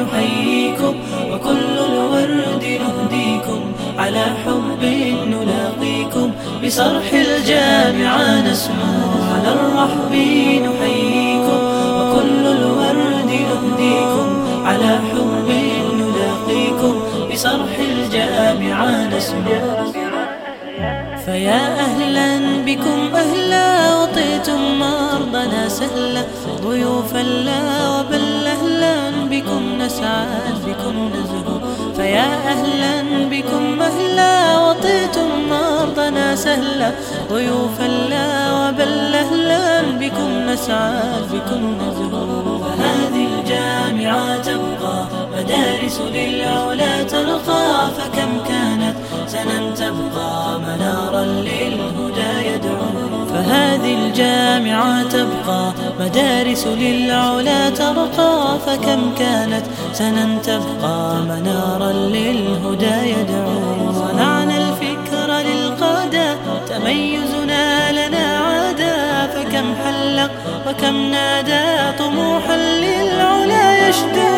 نحييكم وكل الورد نهديكم على حب نلاقيكم بصرح الجامعة نسمو على الرحب نحييكم وكل الورد نهديكم على حب نلاقيكم بصرح الجامعة نسمو. فيا أهلا بكم أهلا وطيتم مرضنا سهلا ضيوفا لا وبل أهلا بكم نسعد بكم نزهو. فيا أهلا بكم أهلا وطيتم مرضنا سهلا ضيوفا لا وبل أهلا بكم نسعد بكم نزهو. فهذه الجامعة تبقى مدارس للعلا ترقى فكم كانت سنا تبقى منارا للهدى يدعو. فهذه الجامعة تبقى مدارس للعلا ترقى فكم كانت سنا تبقى منارا للهدى يدعو. صنعنا الفكر للقادة تميزنا لنا عادا فكم حلق وكم نادى طموحا للعلا يشدو.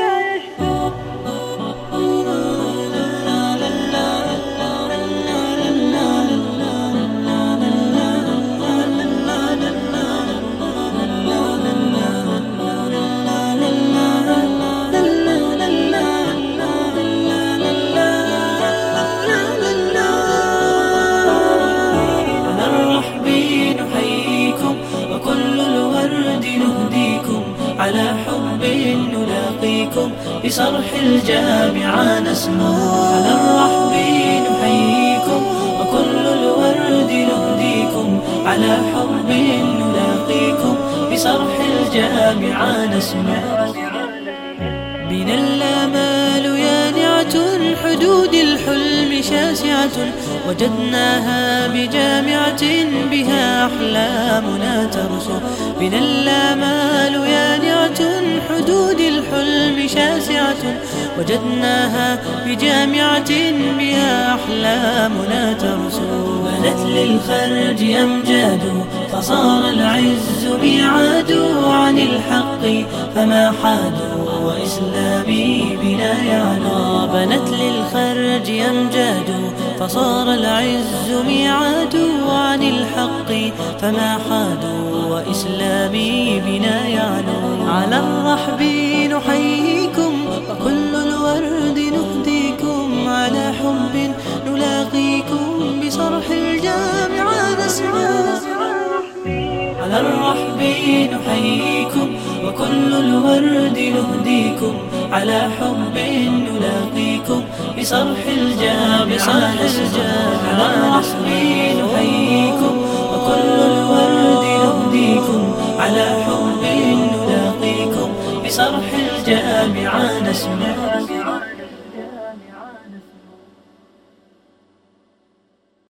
على حب نلاقيكم بصرح الجامعة نسمو. على الرحب نحييكم وكل الورد نهديكم على حب نلاقيكم بصرح الجامعة نسمو. بنا الآمال يانعة حدود الحلم شاسعة وجدناها بجامعة بها أحلامنا ترسو. بنا الآمال يانعة حدود الحلم شاسعة وجدناها بجامعة بها أحلامنا ترسو. بنت للخرج أمجاد فصار العز ميعاد عن الحق فما حادوا وإسلامي بنا يعلو. بنت للخرج أمجاد فصار العز ميعاد عن الحق فما حادوا وإسلامي بنا يعلو. على الرحب نحييكم وكل الورد نهديكم على حب نلاقيكم بصرح الجامعة نسمو. على الرحب نحييكم وكل الورد نهديكم على حب نلاقيكم بصرح الجامعة نسمو. على الرحب نحييكم وكل الورد